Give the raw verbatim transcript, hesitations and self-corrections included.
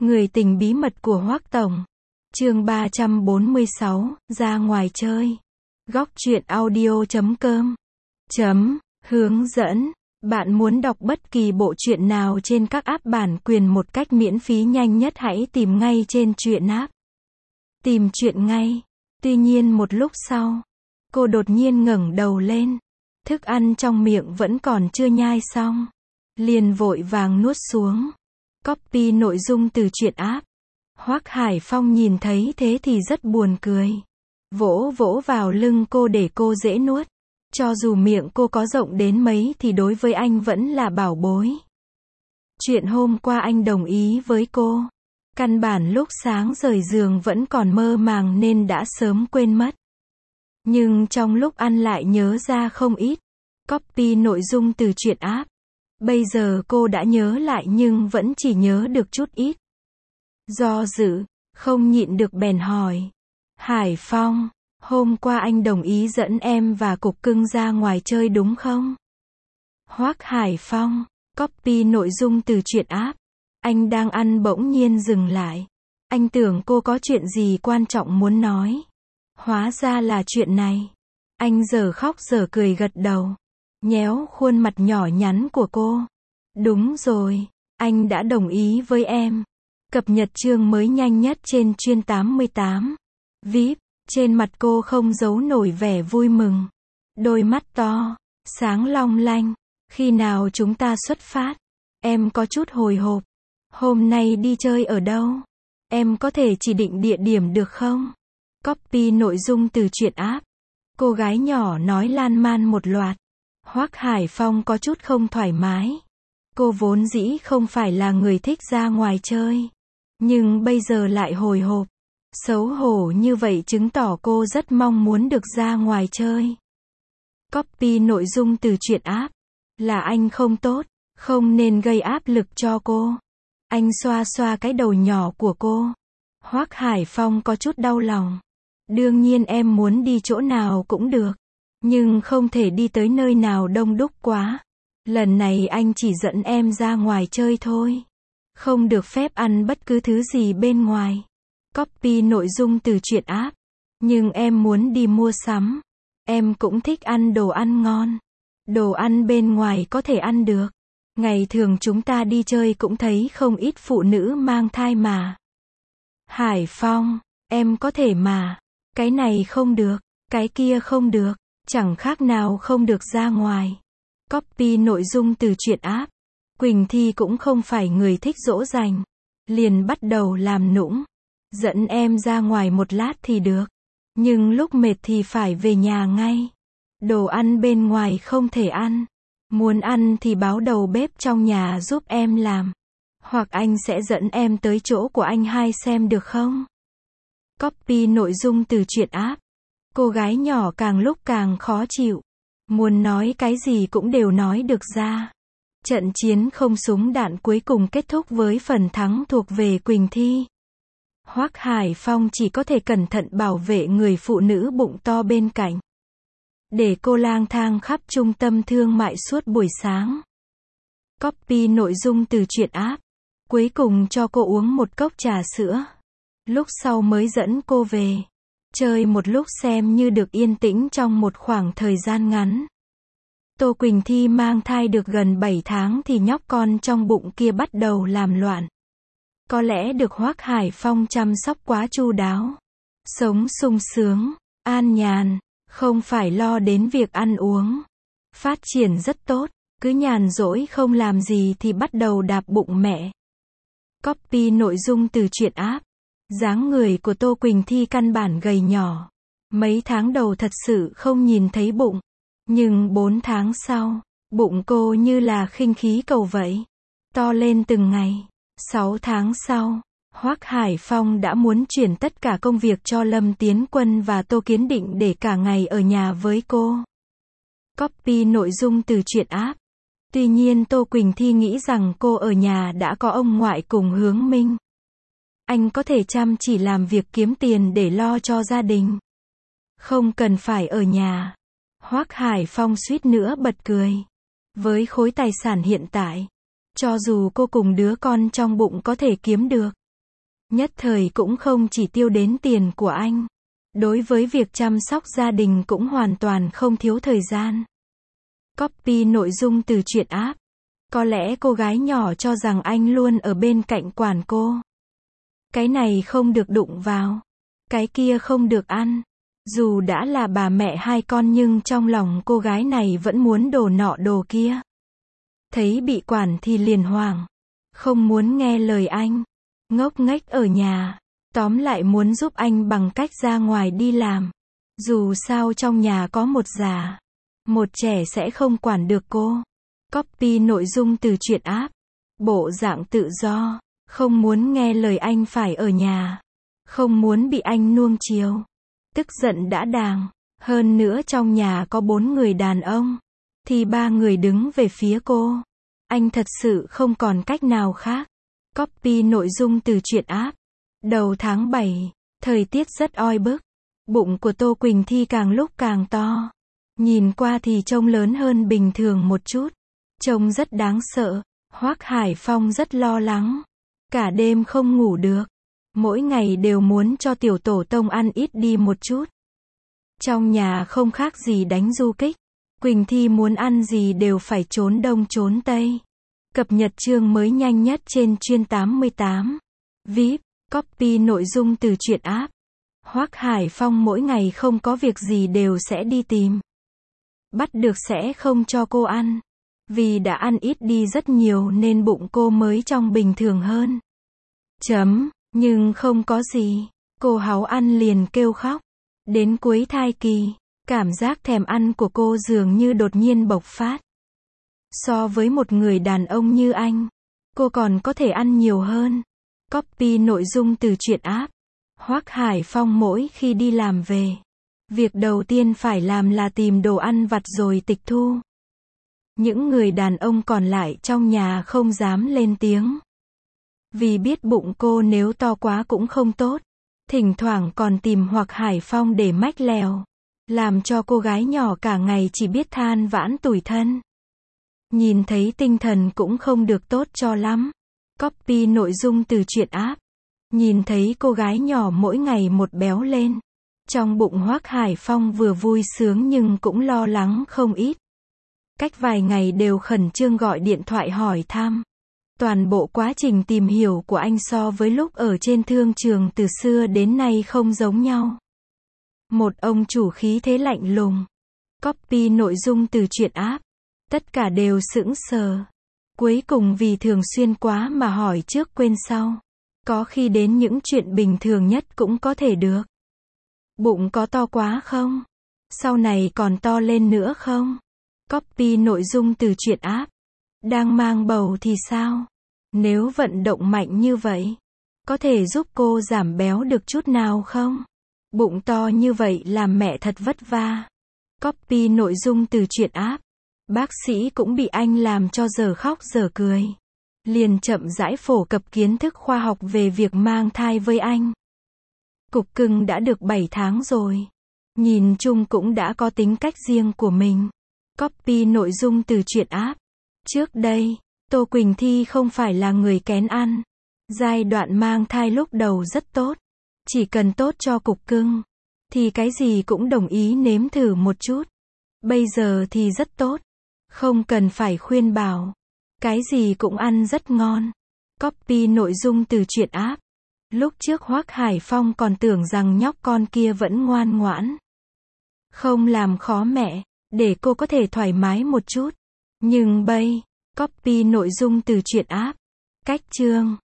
Người tình bí mật của Hoắc Tổng. Chương ba trăm bốn mươi sáu, ra ngoài chơi. Góc truyện audio chấm com. Chấm, hướng dẫn. Bạn muốn đọc bất kỳ bộ truyện nào trên các app bản quyền một cách miễn phí nhanh nhất, hãy tìm ngay trên truyện app. Tìm truyện ngay. Tuy nhiên một lúc sau, cô đột nhiên ngẩng đầu lên. Thức ăn trong miệng vẫn còn chưa nhai xong. Liền vội vàng nuốt xuống. Copy nội dung từ truyện app. Hoắc Hải Phong nhìn thấy thế thì rất buồn cười. Vỗ vỗ vào lưng cô để cô dễ nuốt. Cho dù miệng cô có rộng đến mấy thì đối với anh vẫn là bảo bối. Chuyện hôm qua anh đồng ý với cô. Căn bản lúc sáng rời giường vẫn còn mơ màng nên đã sớm quên mất. Nhưng trong lúc ăn lại nhớ ra không ít. Copy nội dung từ truyện app. Bây giờ cô đã nhớ lại nhưng vẫn chỉ nhớ được chút ít. Do dự, không nhịn được bèn hỏi. Hải Phong, hôm qua anh đồng ý dẫn em và Cục Cưng ra ngoài chơi đúng không? Hoắc Hải Phong, copy nội dung từ truyện app. Anh đang ăn bỗng nhiên dừng lại. Anh tưởng cô có chuyện gì quan trọng muốn nói. Hóa ra là chuyện này. Anh giờ khóc giờ cười gật đầu. Nhéo khuôn mặt nhỏ nhắn của cô. Đúng rồi, anh đã đồng ý với em. Cập nhật chương mới nhanh nhất trên chuyên tám mươi tám. vê i pê, trên mặt cô không giấu nổi vẻ vui mừng. Đôi mắt to, sáng long lanh. Khi nào chúng ta xuất phát? Em có chút hồi hộp. Hôm nay đi chơi ở đâu? Em có thể chỉ định địa điểm được không? Copy nội dung từ truyện app. Cô gái nhỏ nói lan man một loạt. Hoắc Hải Phong có chút không thoải mái. Cô vốn dĩ không phải là người thích ra ngoài chơi. Nhưng bây giờ lại hồi hộp. Xấu hổ như vậy chứng tỏ cô rất mong muốn được ra ngoài chơi. Copy nội dung từ truyện app. Là anh không tốt, không nên gây áp lực cho cô. Anh xoa xoa cái đầu nhỏ của cô. Hoắc Hải Phong có chút đau lòng. Đương nhiên em muốn đi chỗ nào cũng được. Nhưng không thể đi tới nơi nào đông đúc quá. Lần này anh chỉ dẫn em ra ngoài chơi thôi. Không được phép ăn bất cứ thứ gì bên ngoài. Copy nội dung từ truyện app. Nhưng em muốn đi mua sắm. Em cũng thích ăn đồ ăn ngon. Đồ ăn bên ngoài có thể ăn được. Ngày thường chúng ta đi chơi cũng thấy không ít phụ nữ mang thai mà. Hải Phong, em có thể mà. Cái này không được, cái kia không được. Chẳng khác nào không được ra ngoài. Copy nội dung từ truyện app. Quỳnh Thi cũng không phải người thích dỗ dành. Liền bắt đầu làm nũng. Dẫn em ra ngoài một lát thì được. Nhưng lúc mệt thì phải về nhà ngay. Đồ ăn bên ngoài không thể ăn. Muốn ăn thì báo đầu bếp trong nhà giúp em làm. Hoặc anh sẽ dẫn em tới chỗ của anh hai xem được không? Copy nội dung từ truyện app. Cô gái nhỏ càng lúc càng khó chịu. Muốn nói cái gì cũng đều nói được ra. Trận chiến không súng đạn cuối cùng kết thúc với phần thắng thuộc về Quỳnh Thi. Hoắc Hải Phong chỉ có thể cẩn thận bảo vệ người phụ nữ bụng to bên cạnh. Để cô lang thang khắp trung tâm thương mại suốt buổi sáng. Copy nội dung từ truyện app. Cuối cùng cho cô uống một cốc trà sữa. Lúc sau mới dẫn cô về. Chơi một lúc xem như được yên tĩnh trong một khoảng thời gian ngắn. Tô Quỳnh Thi mang thai được gần bảy tháng thì nhóc con trong bụng kia bắt đầu làm loạn. Có lẽ được Hoắc Hải Phong chăm sóc quá chu đáo. Sống sung sướng, an nhàn, không phải lo đến việc ăn uống. Phát triển rất tốt, cứ nhàn rỗi không làm gì thì bắt đầu đạp bụng mẹ. Copy nội dung từ truyện app. Dáng người của Tô Quỳnh Thi căn bản gầy nhỏ. Mấy tháng đầu thật sự không nhìn thấy bụng. Nhưng bốn tháng sau, bụng cô như là khinh khí cầu vậy. To lên từng ngày. Sáu tháng sau, Hoắc Hải Phong đã muốn chuyển tất cả công việc cho Lâm Tiến Quân và Tô Kiến Định để cả ngày ở nhà với cô. Copy nội dung từ truyện app. Tuy nhiên Tô Quỳnh Thi nghĩ rằng cô ở nhà đã có ông ngoại cùng Hướng Minh. Anh có thể chăm chỉ làm việc kiếm tiền để lo cho gia đình. Không cần phải ở nhà. Hoắc Hải Phong suýt nữa bật cười. Với khối tài sản hiện tại, cho dù cô cùng đứa con trong bụng có thể kiếm được, Nhất thời cũng không chỉ tiêu đến tiền của anh. Đối với việc chăm sóc gia đình cũng hoàn toàn không thiếu thời gian. Copy nội dung từ truyện app. Có lẽ cô gái nhỏ cho rằng anh luôn ở bên cạnh quản cô. Cái này không được đụng vào. Cái kia không được ăn. Dù đã là bà mẹ hai con nhưng trong lòng cô gái này vẫn muốn đồ nọ đồ kia. Thấy bị quản thì liền hoảng. Không muốn nghe lời anh. Ngốc nghếch ở nhà. Tóm lại muốn giúp anh bằng cách ra ngoài đi làm. Dù sao trong nhà có một già, một trẻ sẽ không quản được cô. Copy nội dung từ truyện app. Bộ dạng tự do. Không muốn nghe lời anh phải ở nhà. Không muốn bị anh nuông chiều. Tức giận đã đàng. Hơn nữa trong nhà có bốn người đàn ông. Thì ba người đứng về phía cô. Anh thật sự không còn cách nào khác. Copy nội dung từ truyện app. Đầu tháng bảy. Thời tiết rất oi bức. Bụng của Tô Quỳnh Thi càng lúc càng to. Nhìn qua thì trông lớn hơn bình thường một chút. Trông rất đáng sợ. Hoắc Hải Phong rất lo lắng. Cả đêm không ngủ được. Mỗi ngày đều muốn cho tiểu tổ tông ăn ít đi một chút. Trong nhà không khác gì đánh du kích. Quỳnh Thi muốn ăn gì đều phải trốn đông trốn tây. Cập nhật chương mới nhanh nhất trên chuyên tám mươi tám. vê i pê, copy nội dung từ truyện app. Hoắc Hải Phong mỗi ngày không có việc gì đều sẽ đi tìm. Bắt được sẽ không cho cô ăn. Vì đã ăn ít đi rất nhiều nên bụng cô mới trong bình thường hơn. Chấm, nhưng không có gì. Cô háu ăn liền kêu khóc. Đến cuối thai kỳ, cảm giác thèm ăn của cô dường như đột nhiên bộc phát. So với một người đàn ông như anh, cô còn có thể ăn nhiều hơn. Copy nội dung từ truyện app. Hoắc Hải Phong mỗi khi đi làm về, việc đầu tiên phải làm là tìm đồ ăn vặt rồi tịch thu. Những người đàn ông còn lại trong nhà không dám lên tiếng. Vì biết bụng cô nếu to quá cũng không tốt. Thỉnh thoảng còn tìm Hoắc Hải Phong để mách lèo. Làm cho cô gái nhỏ cả ngày chỉ biết than vãn tủi thân. Nhìn thấy tinh thần cũng không được tốt cho lắm. Copy nội dung từ truyện app. Nhìn thấy cô gái nhỏ mỗi ngày một béo lên. Trong bụng Hoắc Hải Phong vừa vui sướng nhưng cũng lo lắng không ít. Cách vài ngày đều khẩn trương gọi điện thoại hỏi thăm. Toàn bộ quá trình tìm hiểu của anh so với lúc ở trên thương trường từ xưa đến nay không giống nhau. Một ông chủ khí thế lạnh lùng. Copy nội dung từ truyện app. Tất cả đều sững sờ. Cuối cùng vì thường xuyên quá mà hỏi trước quên sau. Có khi đến những chuyện bình thường nhất cũng có thể được. Bụng có to quá không? Sau này còn to lên nữa không? Copy nội dung từ truyện app. Đang mang bầu thì sao? Nếu vận động mạnh như vậy, có thể giúp cô giảm béo được chút nào không? Bụng to như vậy làm mẹ thật vất vả. Copy nội dung từ truyện app. Bác sĩ cũng bị anh làm cho giờ khóc giờ cười. Liền chậm rãi phổ cập kiến thức khoa học về việc mang thai với anh. Cục cưng đã được bảy tháng rồi. Nhìn chung cũng đã có tính cách riêng của mình. Copy nội dung từ truyện app. Trước đây, Tô Quỳnh Thi không phải là người kén ăn. Giai đoạn mang thai lúc đầu rất tốt. Chỉ cần tốt cho cục cưng, thì cái gì cũng đồng ý nếm thử một chút. Bây giờ thì rất tốt. Không cần phải khuyên bảo. Cái gì cũng ăn rất ngon. Copy nội dung từ truyện app. Lúc trước Hoắc Hải Phong còn tưởng rằng nhóc con kia vẫn ngoan ngoãn. Không làm khó mẹ, để cô có thể thoải mái một chút. Nhưng bây, copy nội dung từ truyện app. Cách chương